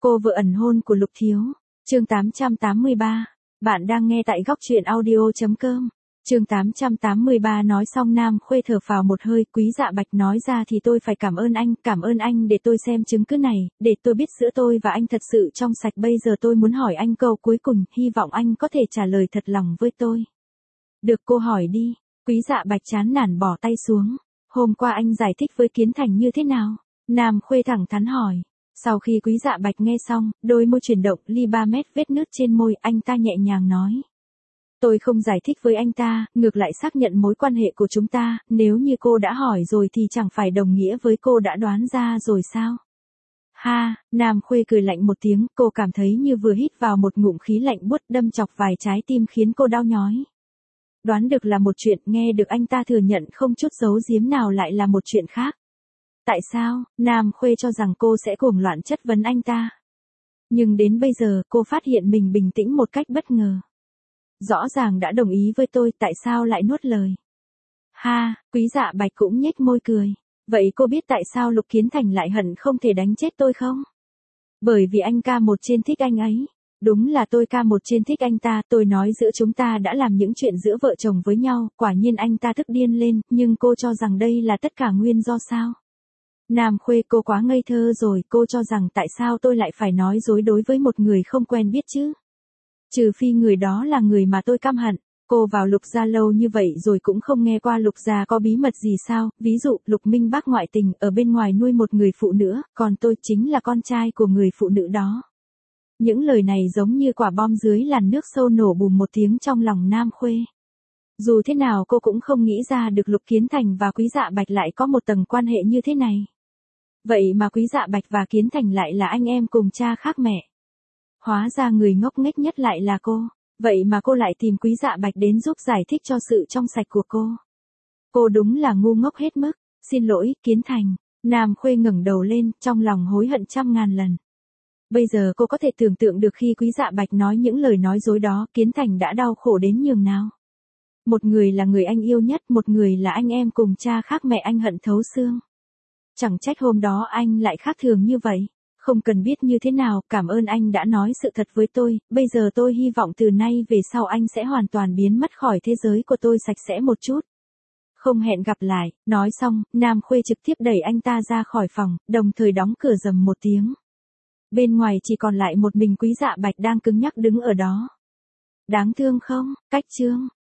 Cô vợ ẩn hôn của Lục Thiếu. Chương 883. Bạn đang nghe tại góc truyện audio.com. Chương 883 nói xong Nam Khuê thở phào một hơi, Quý Dạ Bạch nói ra thì tôi phải cảm ơn anh để tôi xem chứng cứ này, để tôi biết giữa tôi và anh thật sự trong sạch. Bây giờ tôi muốn hỏi anh câu cuối cùng, hy vọng anh có thể trả lời thật lòng với tôi. Được, cô hỏi đi. Quý Dạ Bạch chán nản bỏ tay xuống. Hôm qua anh giải thích với Kiến Thành như thế nào? Nam Khuê thẳng thắn hỏi. Sau khi Quý Dạ Bạch nghe xong, đôi môi chuyển động, ly 3 mét vết nứt trên môi, anh ta nhẹ nhàng nói. Tôi không giải thích với anh ta, ngược lại xác nhận mối quan hệ của chúng ta, nếu như cô đã hỏi rồi thì chẳng phải đồng nghĩa với cô đã đoán ra rồi sao? Ha, Nam Khuê cười lạnh một tiếng, cô cảm thấy như vừa hít vào một ngụm khí lạnh buốt đâm chọc vài trái tim khiến cô đau nhói. Đoán được là một chuyện, nghe được anh ta thừa nhận không chút giấu giếm nào lại là một chuyện khác. Tại sao? Nam Khuê cho rằng cô sẽ cuồng loạn chất vấn anh ta. Nhưng đến bây giờ cô phát hiện mình bình tĩnh một cách bất ngờ. Rõ ràng đã đồng ý với tôi, tại sao lại nuốt lời? Ha, Quý Dạ Bạch cũng nhếch môi cười. Vậy cô biết tại sao Lục Kiến Thành lại hận không thể đánh chết tôi không? Bởi vì anh ca một trên thích anh ấy. Đúng là tôi ca một trên thích anh ta, tôi nói giữa chúng ta đã làm những chuyện giữa vợ chồng với nhau, quả nhiên anh ta tức điên lên, nhưng cô cho rằng đây là tất cả nguyên do sao? Nam Khuê, cô quá ngây thơ rồi, cô cho rằng tại sao tôi lại phải nói dối đối với một người không quen biết chứ? Trừ phi người đó là người mà tôi căm hận. Cô vào Lục gia lâu như vậy rồi cũng không nghe qua Lục gia có bí mật gì sao? Ví dụ, Lục Minh Bác ngoại tình, ở bên ngoài nuôi một người phụ nữ, còn tôi chính là con trai của người phụ nữ đó. Những lời này giống như quả bom dưới làn nước sâu nổ bùm một tiếng trong lòng Nam Khuê. Dù thế nào cô cũng không nghĩ ra được Lục Kiến Thành và Quý Dạ Bạch lại có một tầng quan hệ như thế này. Vậy mà Quý Dạ Bạch và Kiến Thành lại là anh em cùng cha khác mẹ. Hóa ra người ngốc nghếch nhất lại là cô. Vậy mà cô lại tìm Quý Dạ Bạch đến giúp giải thích cho sự trong sạch của cô. Cô đúng là ngu ngốc hết mức. Xin lỗi, Kiến Thành. Nam Khuê ngẩng đầu lên, trong lòng hối hận trăm ngàn lần. Bây giờ cô có thể tưởng tượng được khi Quý Dạ Bạch nói những lời nói dối đó, Kiến Thành đã đau khổ đến nhường nào. Một người là người anh yêu nhất, một người là anh em cùng cha khác mẹ, anh hận thấu xương. Chẳng trách hôm đó anh lại khác thường như vậy. Không cần biết như thế nào, cảm ơn anh đã nói sự thật với tôi, bây giờ tôi hy vọng từ nay về sau anh sẽ hoàn toàn biến mất khỏi thế giới của tôi sạch sẽ một chút. Không hẹn gặp lại, nói xong, Nam Khuê trực tiếp đẩy anh ta ra khỏi phòng, đồng thời đóng cửa rầm một tiếng. Bên ngoài chỉ còn lại một mình Quý Dạ Bạch đang cứng nhắc đứng ở đó. Đáng thương không? Cách chương.